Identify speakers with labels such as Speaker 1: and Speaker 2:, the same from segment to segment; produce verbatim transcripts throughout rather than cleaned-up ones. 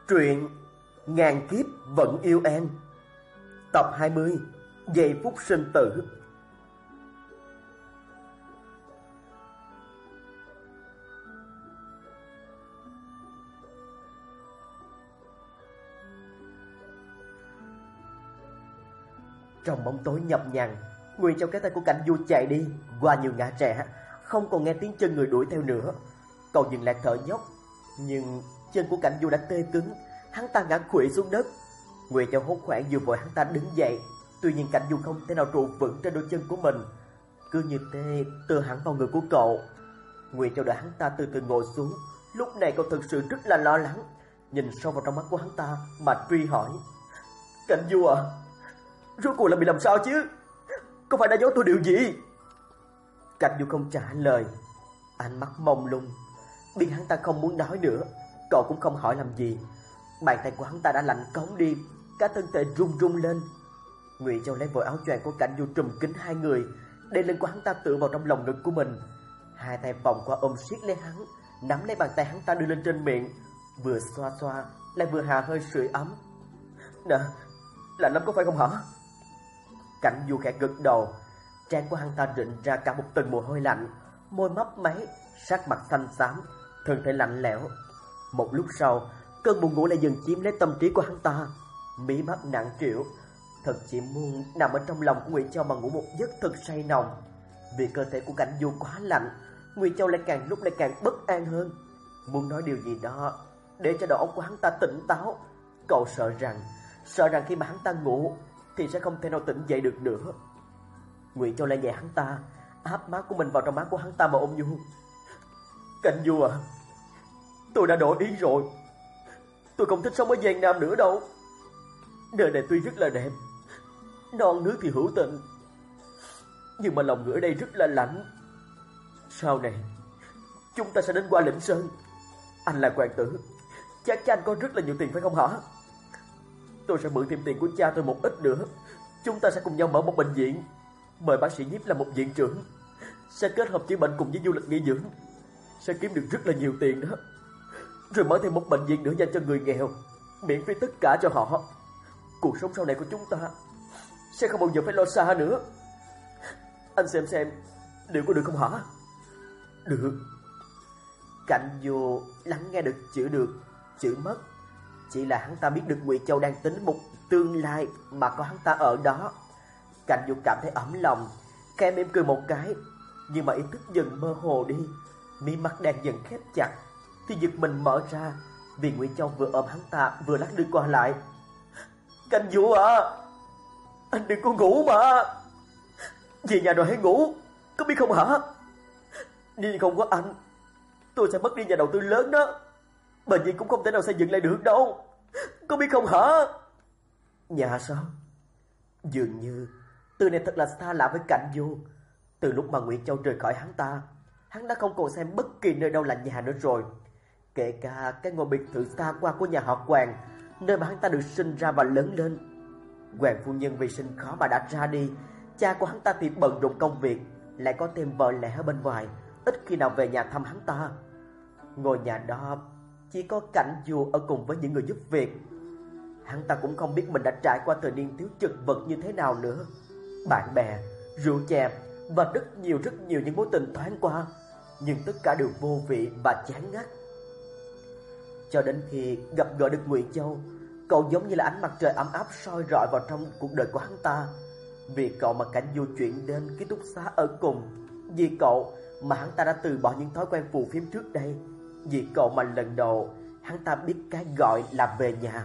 Speaker 1: Truyện Ngàn Kiếp Vẫn Yêu Em, tập hai mươi, Giây Phút Sinh Tử. Trong bóng tối nhập nhằn, Nguyên Châu cái tay của Cảnh Du chạy đi qua nhiều ngã rẽ, không còn nghe tiếng chân người đuổi theo nữa. Cậu dừng lại thở dốc, nhưng chân của Cảnh Du đã tê cứng, hắn ta ngã khuỵu xuống đất. Nguyên Châu hốt hoảng vừa vội hắn ta đứng dậy, tuy nhiên Cảnh Du không thể nào trụ vững trên đôi chân của mình, cứ như thế tựa hẳn vào người của cậu. Nguyên Châu đợi hắn ta từ từ ngồi xuống, lúc này cậu thực sự rất là lo lắng, nhìn sâu vào trong mắt của hắn ta mà truy hỏi: Cảnh Du à, rốt cuộc là bị làm sao chứ? Có phải đã giấu tôi điều gì? Cảnh Du không trả lời, ánh mắt mông lung. Biết hắn ta không muốn nói nữa, cậu cũng không hỏi làm gì. Bàn tay của hắn ta đã lạnh cống đi, cả thân thể run run lên. Ngụy Châu lấy vội áo choàng của Cảnh Du trùm kín hai người, để lưng của hắn ta tựa vào trong lòng ngực của mình. Hai tay vòng qua ôm siết lấy hắn, nắm lấy bàn tay hắn ta đưa lên trên miệng, vừa xoa xoa lại vừa hà hơi sưởi ấm. Nè, lạnh lắm có phải không hả? Cảnh Du khẽ gật đầu. Trán của hắn ta rịn ra cả một tầng mồ hôi lạnh, môi mấp máy, sắc mặt xanh xám, thân thể lạnh lẽo. Một lúc sau, cơn buồn ngủ lại dần chiếm lấy tâm trí của hắn ta. Mí mắt nặng trĩu, thật chỉ muốn nằm ở trong lòng của Ngụy Châu mà ngủ một giấc thật say nồng. Vì cơ thể của Cảnh Du quá lạnh, Ngụy Châu lại càng lúc lại càng bất an hơn, muốn nói điều gì đó để cho đầu óc của hắn ta tỉnh táo. Cậu sợ rằng, sợ rằng khi mà hắn ta ngủ thì sẽ không thể nào tỉnh dậy được nữa. Ngụy Châu lại nhẹ hắn ta, áp má của mình vào trong má của hắn ta mà ôm nhu. Cảnh Du à, tôi đã đổi ý rồi. Tôi không thích sống ở Giang Nam nữa đâu. Nơi này tuy rất là đẹp, non nước thì hữu tình, nhưng mà lòng người ở đây rất là lạnh. Sau này chúng ta sẽ đến Qua Lĩnh Sơn. Anh là hoàng tử, chắc chắn anh có rất là nhiều tiền phải không hả? Tôi sẽ mượn thêm tiền của cha tôi một ít nữa. Chúng ta sẽ cùng nhau mở một bệnh viện, mời bác sĩ Nhiếp làm một viện trưởng, sẽ kết hợp chữa bệnh cùng với du lịch nghỉ dưỡng, sẽ kiếm được rất là nhiều tiền đó. Rồi mở thêm một bệnh viện nữa dành cho người nghèo, miễn phí tất cả cho họ. Cuộc sống sau này của chúng ta sẽ không bao giờ phải lo xa nữa. Anh xem xem liệu có được không hả? Được. Cảnh Du lắng nghe được chữ được, chữ mất. Chỉ là hắn ta biết được Ngụy Châu đang tính một tương lai mà có hắn ta ở đó. Cảnh Du cảm thấy ấm lòng, khẽ mỉm cười một cái, nhưng mà ý thức dần mơ hồ đi. Mí mắt đang dần khép chặt thì giật mình mở ra, vì Ngụy Châu vừa ôm hắn ta vừa lắc lư qua lại. Cảnh Du à, anh đừng có ngủ mà. Về nhà rồi hãy ngủ, có biết không hả? Nếu không có anh, tôi sẽ mất đi nhà đầu tư lớn đó. Bệnh viện cũng không thể nào xây dựng lại được đâu, có biết không hả? Nhà sao? Dường như từ này thật là xa lạ với Cảnh Du. Từ lúc mà Ngụy Châu rời khỏi hắn ta, hắn đã không còn xem bất kỳ nơi đâu là nhà nữa rồi, kể cả cái ngôi biệt thự xa hoa của nhà họ Hoàng, nơi mà hắn ta được sinh ra và lớn lên. Hoàng phu nhân vì sinh khó mà đã ra đi. Cha của hắn ta thì bận rộn công việc, lại có thêm vợ lẽ ở bên ngoài, ít khi nào về nhà thăm hắn ta. Ngôi nhà đó chỉ có Cảnh Du ở cùng với những người giúp việc. Hắn ta cũng không biết mình đã trải qua thời niên thiếu chật vật như thế nào nữa. Bạn bè, rượu chè và rất nhiều rất nhiều những mối tình thoáng qua, nhưng tất cả đều vô vị và chán ngắt. Cho đến khi gặp gỡ được Ngụy Châu, cậu giống như là ánh mặt trời ấm áp soi rọi vào trong cuộc đời của hắn ta. Vì cậu mà Cảnh Du chuyển đến ký túc xá ở cùng, vì cậu mà hắn ta đã từ bỏ những thói quen phù phiếm trước đây, vì cậu mà lần đầu hắn ta biết cái gọi là về nhà.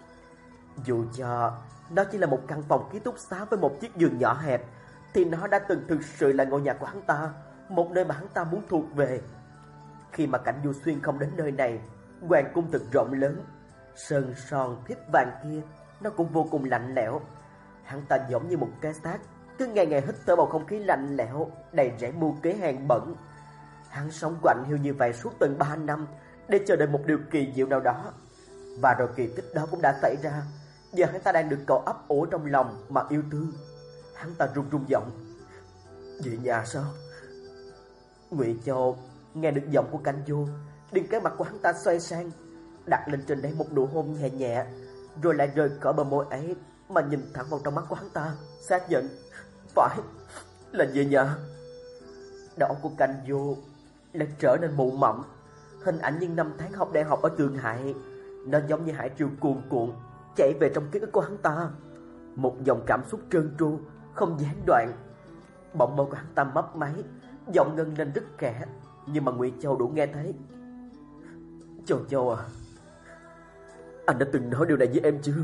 Speaker 1: Dù cho nó chỉ là một căn phòng ký túc xá với một chiếc giường nhỏ hẹp, thì nó đã từng thực sự là ngôi nhà của hắn ta, một nơi mà hắn ta muốn thuộc về. Khi mà Cảnh Du xuyên không đến nơi này, hoàng cung thật rộng lớn, sơn son thiếp vàng kia nó cũng vô cùng lạnh lẽo. Hắn ta giống như một cái xác, cứ ngày ngày hít thở bầu không khí lạnh lẽo đầy rẫy mưu kế hèn bẩn. Hắn sống quạnh hiu như vậy suốt tận ba năm để chờ đợi một điều kỳ diệu nào đó, và rồi kỳ tích đó cũng đã xảy ra. Giờ hắn ta đang được cậu ấp ủ trong lòng mà yêu thương. Hắn ta run run giọng: Về nhà sao? Ngụy Châu nghe được giọng của Cảnh Du, đừng cái mặt của hắn ta xoay sang, đặt lên trên đấy một nụ hôn nhẹ nhẹ, rồi lại rời khỏi bờ môi ấy mà nhìn thẳng vào trong mắt của hắn ta, xác nhận phải là về nhà. Đầu óc của Cảnh Du lại trở nên mụ mẫm. Hình ảnh những năm tháng học đại học ở Thượng Hải, nó giống như hải triều cuồn cuộn chảy về trong ký ức của hắn ta. Một dòng cảm xúc trơn tru không gián đoạn. Bỗng môi của hắn ta mấp máy, giọng ngân lên rất khẽ, nhưng mà Ngụy Châu đủ nghe thấy. Châu Châu à, anh đã từng nói điều này với em chưa?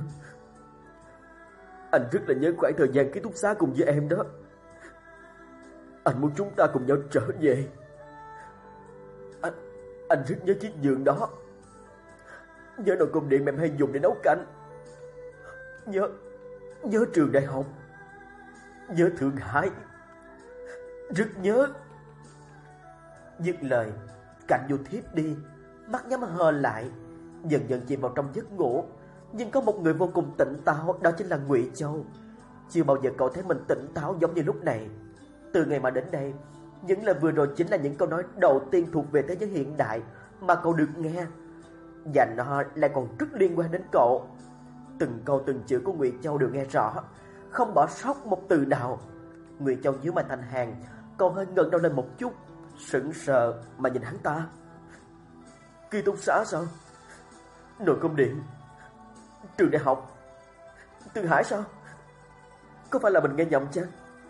Speaker 1: Anh rất là nhớ khoảng thời gian ký túc xá cùng với em đó. Anh muốn chúng ta cùng nhau trở về. Anh, anh rất nhớ chiếc giường đó, nhớ nồi cơm điện mà em hay dùng để nấu canh, Nhớ Nhớ trường đại học, nhớ Thượng Hải, rất nhớ. Dứt lời, Cảnh Du thiếp đi, mắt nhắm hờ lại, dần dần chìm vào trong giấc ngủ. Nhưng có một người vô cùng tỉnh táo, đó chính là Ngụy Châu. Chưa bao giờ cậu thấy mình tỉnh táo giống như lúc này. Từ ngày mà đến đây, những lời vừa rồi chính là những câu nói đầu tiên thuộc về thế giới hiện đại mà cậu được nghe, và nó lại còn rất liên quan đến cậu. Từng câu từng chữ của Ngụy Châu đều nghe rõ, không bỏ sót một từ nào. Ngụy Châu nhíu mày thành hàng, cậu hơi ngẩng đầu lên một chút, sững sờ mà nhìn hắn ta. Ký túc xá sao? Nồi cơm điện, trường đại học, Thượng Hải sao? Có phải là mình nghe nhầm chăng?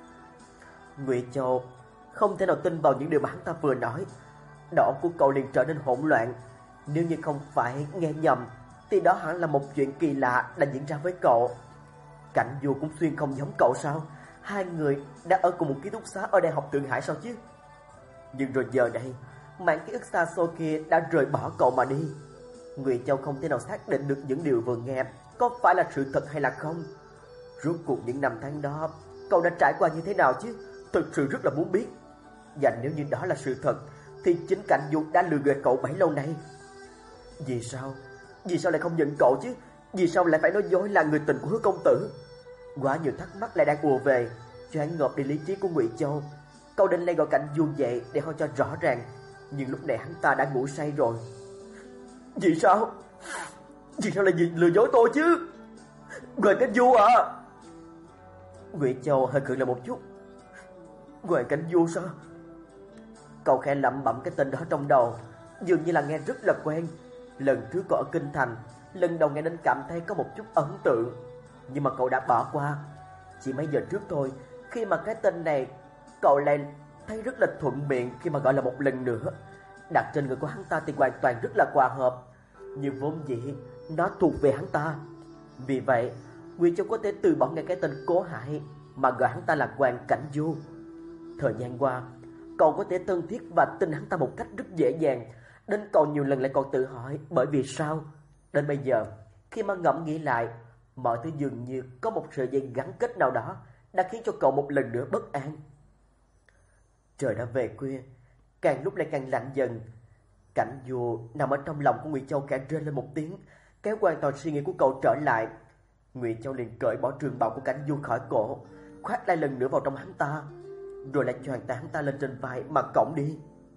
Speaker 1: Ngụy Châu không thể nào tin vào những điều mà hắn ta vừa nói. Đầu của cậu liền trở nên hỗn loạn. Nếu như không phải nghe nhầm thì đó hẳn là một chuyện kỳ lạ đã diễn ra với cậu. Cảnh Du cũng xuyên không giống cậu sao? Hai người đã ở cùng một ký túc xá ở đại học Thượng Hải sao chứ? Nhưng rồi giờ đây, mảng ký ức xa xôi kia đã rời bỏ cậu mà đi. Ngụy Châu không thể nào xác định được những điều vừa nghe có phải là sự thật hay là không. Rốt cuộc những năm tháng đó cậu đã trải qua như thế nào chứ? Thực sự rất là muốn biết. Và nếu như đó là sự thật thì chính Cảnh Du đã lừa gạt cậu bấy lâu nay. Vì sao? Vì sao lại không nhận cậu chứ? Vì sao lại phải nói dối là người tình của Hứa công tử? Quá nhiều thắc mắc lại đang ùa về, choáng ngợp đi lý trí của Ngụy Châu. Cậu định lại gọi Cảnh Du dậy để hỏi cho rõ ràng, nhưng lúc này hắn ta đã ngủ say rồi. Vì sao? Vì sao lại lừa dối tôi chứ? Gọi Cảnh Du à? Ngụy Châu hơi khựng lại một chút. Gọi Cảnh Du sao? Cậu khẽ lẩm bẩm cái tên đó trong đầu, dường như là nghe rất là quen. Lần trước cậu ở Kinh Thành, lần đầu nghe đến cảm thấy có một chút ấn tượng, nhưng mà cậu đã bỏ qua. Chỉ mấy giờ trước thôi, khi mà cái tên này cậu lại thấy rất là thuận miệng khi mà gọi là một lần nữa. Đặt trên người của hắn ta thì hoàn toàn rất là hòa hợp, nhưng vốn dĩ nó thuộc về hắn ta. Vì vậy, Ngụy Châu có thể từ bỏ ngay cái tên Cố Hải mà gọi hắn ta là Hoàng Cảnh Du. Thời gian qua, cậu có thể thân thiết và tin hắn ta một cách rất dễ dàng, đến cậu nhiều lần lại còn tự hỏi bởi vì sao. Đến bây giờ, khi mà ngẫm nghĩ lại, mọi thứ dường như có một sợi dây gắn kết nào đó đã khiến cho cậu một lần nữa bất an. Trời đã về khuya, càng lúc lại càng lạnh dần. Cảnh Du nằm ở trong lòng của Ngụy Châu khẽ rên lên một tiếng, kéo hoàn toàn suy nghĩ của cậu trở lại. Ngụy Châu liền cởi bỏ trường bào của Cảnh Du khỏi cổ, khoác lại lần nữa vào trong hắn ta, rồi lại choàng tay hắn ta lên trên vai mà cõng đi.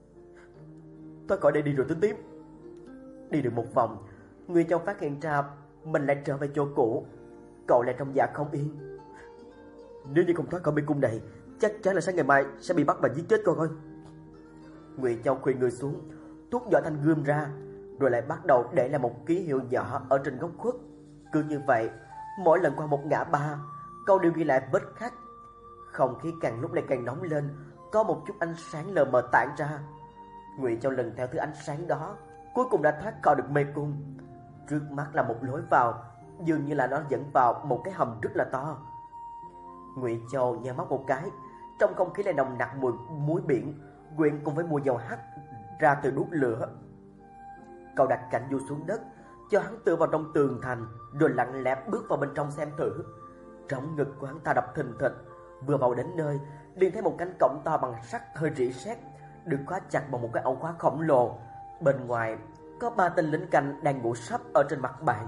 Speaker 1: Thôi khỏi đây đi rồi tính tiếp. Đi được một vòng, Ngụy Châu phát hiện ra mình lại trở về chỗ cũ. Cậu lại trong dạ không yên. Nếu như không thoát khỏi mê cung này, chắc chắn là sáng ngày mai sẽ bị bắt và giết chết coi coi. Ngụy Châu khuỵu người xuống, tuốt vỏ thanh gươm ra, rồi lại bắt đầu để lại một ký hiệu nhỏ ở trên góc khuất. Cứ như vậy, mỗi lần qua một ngã ba, cậu đều ghi lại vết khắc. Không khí càng lúc lại càng nóng lên, có một chút ánh sáng lờ mờ tản ra. Ngụy Châu lần theo thứ ánh sáng đó, cuối cùng đã thoát khỏi được mê cung. Trước mắt là một lối vào, dường như là nó dẫn vào một cái hầm rất là to. Ngụy Châu nhắm mắt một cái, trong không khí lại nồng nặc mùi muối biển quyện cùng với mùi dầu hắc ra từ đốt lửa. Cậu đặt Cảnh Du xuống đất, cho hắn tựa vào trong tường thành, rồi lặng lẽ bước vào bên trong xem thử. Trong ngực của hắn ta đập thình thịch. Vừa vào đến nơi, liền thấy một cánh cổng to bằng sắt hơi rỉ sét, được khóa chặt bằng một cái ổ khóa khổng lồ. Bên ngoài có ba tên lính canh đang ngủ sấp ở trên mặt bàn.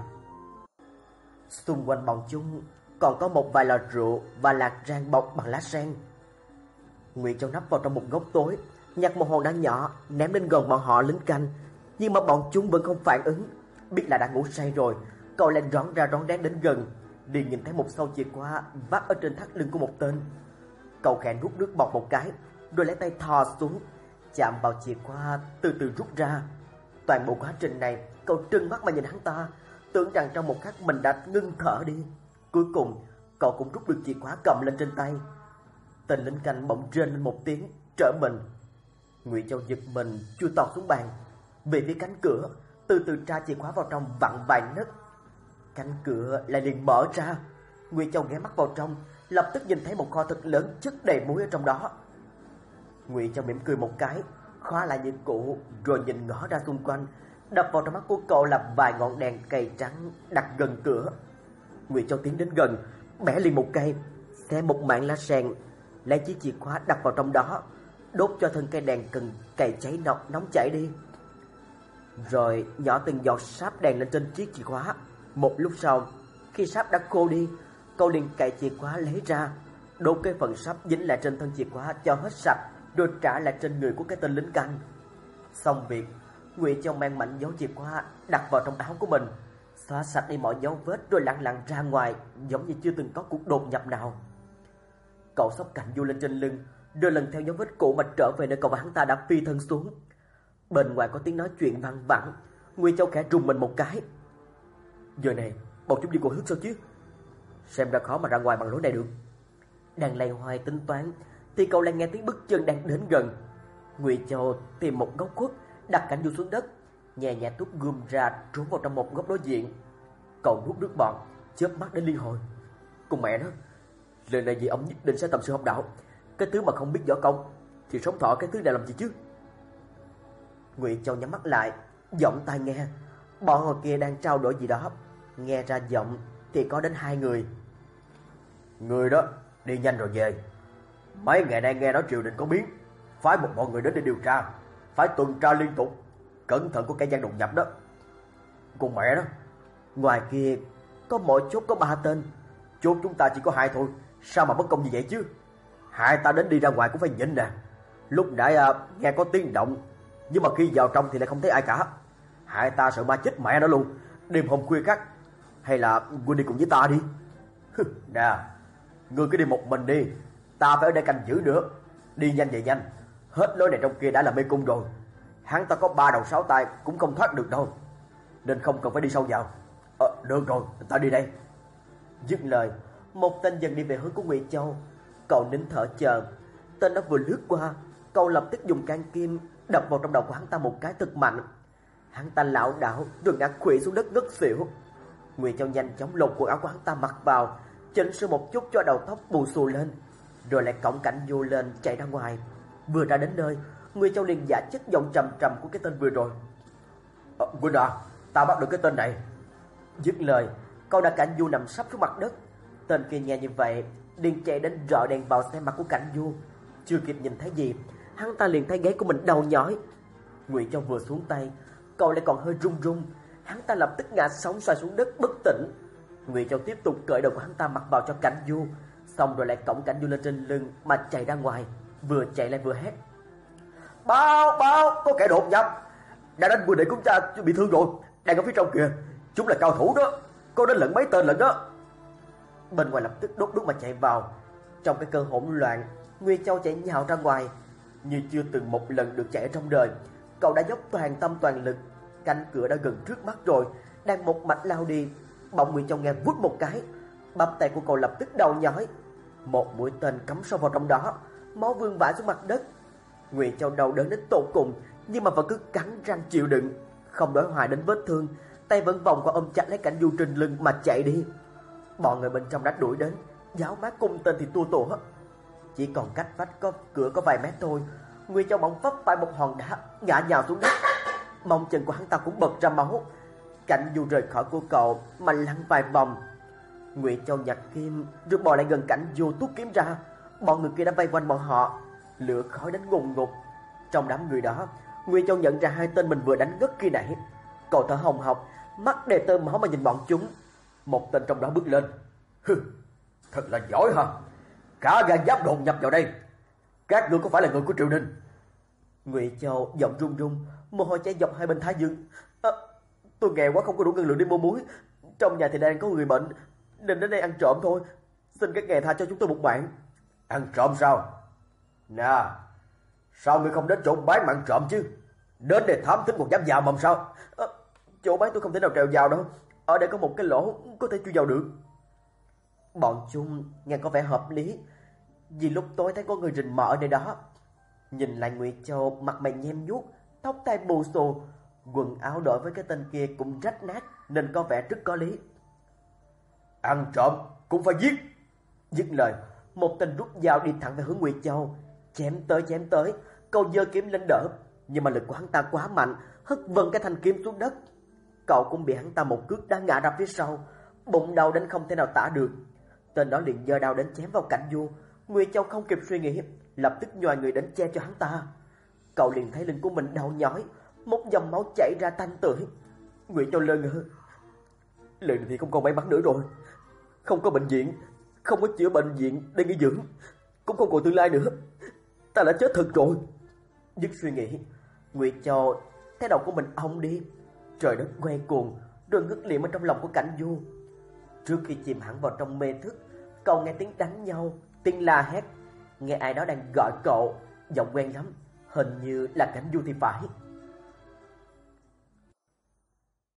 Speaker 1: Xung quanh bọn chúng còn có một vài lọ rượu và lạc rang bọc bằng lá sen. Ngụy Châu nấp vào trong một góc tối, nhặt một hòn đá nhỏ ném lên gần bọn họ lính canh, nhưng mà bọn chúng vẫn không phản ứng. biết là đã ngủ say rồi, cậu lại rón ra rón rén đến gần, liền nhìn thấy một sâu chìa khóa vắt ở trên thắt lưng của một tên. Cậu khẽ nuốt nước bọt một cái, rồi lấy tay thò xuống, chạm vào chìa khóa từ từ rút ra. Toàn bộ quá trình này, cậu trừng mắt mà nhìn hắn ta, tưởng rằng trong một khắc mình đã ngưng thở đi. Cuối cùng, cậu cũng rút được chìa khóa cầm lên trên tay. Tên lính canh bỗng rên lên một tiếng, trở mình. Ngụy Châu giật mình, chui tọt xuống bàn, về phía cánh cửa, từ từ tra chìa khóa vào trong vặn vài nấc. Cánh cửa lại liền mở ra. Ngụy Châu ghé mắt vào trong, lập tức nhìn thấy một kho thật lớn chất đầy muối ở trong đó. Ngụy Châu mỉm cười một cái, khóa lại như cũ, rồi nhìn ngó ra xung quanh. Đập vào trong mắt của cậu là vài ngọn đèn cầy trắng đặt gần cửa. Ngụy Châu tiến đến gần, bẻ liền một cây, xé một mảng lá sen, lấy chiếc chìa khóa đặt vào trong đó, đốt cho thân cây đèn cần cầy cháy nọc nóng chảy đi, rồi nhỏ từng giọt sáp đèn lên trên chiếc chìa khóa. Một lúc sau, khi sáp đã khô đi, cậu liền cạy chìa khóa lấy ra, đốt cái phần sáp dính lại trên thân chìa khóa cho hết sạch, rồi trả lại trên người của cái tên lính canh. Xong việc, Ngụy Châu mang mảnh dấu chìa khóa đặt vào trong áo của mình, xóa sạch đi mọi dấu vết, rồi lặng lặng ra ngoài, giống như chưa từng có cuộc đột nhập nào. Cậu xốc cạnh du lên trên lưng, rồi lần theo dấu vết cũ mà trở về nơi cậu và hắn ta đã phi thân xuống. Bên ngoài có tiếng nói chuyện văng vẳng. Ngụy Châu khẽ rùng mình một cái. Giờ này bọn chúng đi cô hướng sao chứ? Xem ra khó mà ra ngoài bằng lối này được. Đang lay hoay tính toán thì cậu lại nghe tiếng bước chân đang đến gần. Ngụy Châu tìm một góc khuất, đặt cánh du xuống đất, nhẹ nhẹ tuốt gươm ra trốn vào trong một góc đối diện. Cậu nuốt nước bọt, chớp mắt đến liên hồi. Cùng mẹ nó, lần này gì ông nhất định sẽ tầm sư học đạo. Cái thứ mà không biết võ công thì sống thọ cái thứ này làm gì chứ? Ngụy Châu nhắm mắt lại, giọng tai nghe. Bọn hồi kia đang trao đổi gì đó. Nghe ra giọng thì có đến hai người. Người đó đi nhanh rồi về. Mấy ngày nay nghe nói triều đình có biến, phái một bọn người đến để điều tra, phải tuần tra liên tục, cẩn thận có kẻ gian đột nhập đó. Con mẹ đó, ngoài kia có mỗi chốt có ba tên, chốt chúng ta chỉ có hai thôi, sao mà bất công như vậy chứ? Hai ta đến đi ra ngoài cũng phải nhịn nè. Lúc nãy à, nghe có tiếng động, nhưng mà khi vào trong thì lại không thấy ai cả. Hai ta sợ ma chết mẹ nó luôn. Đêm hôm khuya khắc, hay là ngươi đi cùng với ta đi? Nè, ngươi cứ đi một mình đi, ta phải ở đây canh giữ nữa. Đi nhanh về nhanh, hết lối này trong kia đã là mê cung rồi. Hắn ta có ba đầu sáu tay cũng không thoát được đâu, nên không cần phải đi sâu vào. Ờ, được rồi, ta đi đây. Dứt lời, một tên dần đi về hướng của Ngụy Châu. Cậu nín thở chờ. Tên đó vừa lướt qua, cậu lập tức dùng can kim đập vào trong đầu của hắn ta một cái thật mạnh. Hắn ta lảo đảo rồi ngã khuỵu xuống đất ngất xỉu. Ngụy Châu nhanh chóng lột quần áo của hắn ta mặc vào, chỉnh sửa một chút cho đầu tóc bù xù lên, rồi lại cõng cảnh vô lên chạy ra ngoài. Vừa ra đến nơi, Ngụy Châu liền giả chất giọng trầm trầm của cái tên vừa rồi. Ờ, Huynh à, ta bắt được cái tên này. Dứt lời, cậu đã Cảnh Du nằm sắp xuống mặt đất. Tên kia nghe như vậy, liền chạy đến rọi đèn vào xe mặt của Cảnh Du. Chưa kịp nhìn thấy gì, hắn ta liền thấy gáy của mình đau nhói. Ngụy Châu vừa xuống tay, cậu lại còn hơi run run, hắn ta lập tức ngã sóng xoay xuống đất bất tỉnh. Ngụy Châu tiếp tục cởi đầu của hắn ta mặc vào cho Cảnh Du, xong rồi lại cõng Cảnh Du lên trên lưng mà chạy ra ngoài, vừa chạy lại vừa hét. Báo, báo, có kẻ đột nhập, đã đánh quân đệ của chúng ta bị thương rồi, đang ở phía trong kìa, chúng là cao thủ đó, có đến lẫn mấy tên lận đó. Bên ngoài lập tức đốt đuốc mà chạy vào. Trong cái cơn hỗn loạn, Ngụy Châu chạy nhào ra ngoài như chưa từng một lần được chạy ở trong đời. Cậu đã dốc toàn tâm toàn lực, cánh cửa đã gần trước mắt rồi, đang một mạch lao đi. Bỗng Ngụy Châu nghe vút một cái, bắp tay của cậu lập tức đau nhói. Một mũi tên cắm sâu vào trong đó, máu vương vãi xuống mặt đất. Ngụy Châu đau đớn đến tột cùng, nhưng mà vẫn cứ cắn răng chịu đựng, không đối hoài đến vết thương, tay vẫn vòng qua ôm chặt lấy Cảnh Du trên lưng mà chạy đi. Bọn người bên trong đã đuổi đến, giáo mát cung tên thì tua tủa. Chỉ còn cách vách có cửa có vài mét thôi, Ngụy Châu bỗng vấp phải một hòn đá, ngã nhào xuống đất. Mông chân của hắn ta cũng bật ra máu. Cảnh Du rời khỏi của cậu mà lăn vài vòng. Ngụy Châu nhặt kim rồi bò lại gần Cảnh Du tuốt kiếm ra. Bọn người kia đã vây quanh bọn họ, lửa khói đến ngùn ngụt. Trong đám người đó, Ngụy Châu nhận ra hai tên mình vừa đánh ngất khi nãy. Cậu thở hồng hộc, mắt đầy tơ máu mà nhìn bọn chúng. Một tên trong đó bước lên. Hừ, thật là giỏi hả? Cả gan dám đột nhập vào đây. Các ngươi có phải là người của triều đình? Ngụy Châu giọng run run, mồ hôi chảy dọc hai bên thái dương. À, tôi nghèo quá không có đủ ngân lượng đi mua muối. Trong nhà thì đang có người bệnh nên đến đây ăn trộm thôi. Xin các ngài tha cho chúng tôi một mạng.
Speaker 2: Ăn trộm sao? Nè, sao ngươi không đến chỗ bán mạng trộm chứ? Đến để thám thính còn dám vào mầm sao?
Speaker 1: À, chỗ bán tôi không thể nào trèo vào đâu. Ở đây có một cái lỗ có thể chui vào được. Bọn chúng nghe có vẻ hợp lý, vì lúc tối thấy có người rình mò ở nơi đó. Nhìn lại Ngụy Châu mặt mày nhem nhuốc, tóc tai bù xù, quần áo đổi với cái tên kia cũng rách nát nên có vẻ rất có lý.
Speaker 2: Ăn trộm cũng phải giết.
Speaker 1: Dứt lời, một tên rút dao đi thẳng về hướng Ngụy Châu, chém tới chém tới. Cậu giơ kiếm lên đỡ, nhưng mà lực của hắn ta quá mạnh, hất văng cái thanh kiếm xuống đất. Cậu cũng bị hắn ta một cước đá ngã ra phía sau, bụng đau đến không thể nào tả được. Tên đó liền giơ đao đến chém vào Cảnh Du. Ngụy Châu không kịp suy nghĩ, lập tức nhòi người đến che cho hắn ta. Cậu liền thấy lưng của mình đau nhói, một dòng máu chảy ra tanh tưởi. Ngụy Châu lơ ngơ. Lần này thì không còn may mắn nữa rồi. Không có bệnh viện, không có chữa bệnh viện để nghỉ dưỡng, cũng không còn tương lai nữa. Ta đã chết thật rồi. Dứt suy nghĩ, Ngụy Châu thấy đầu của mình ong đi. Trời đất quay cuồng, rồi ngất liệm ở trong lòng của Cảnh Du. Trước khi chìm hẳn vào trong mê thức, cậu nghe tiếng đánh nhau, tiếng la hét. Nghe ai đó đang gọi cậu, giọng quen lắm, hình như là Cảnh Du thì phải.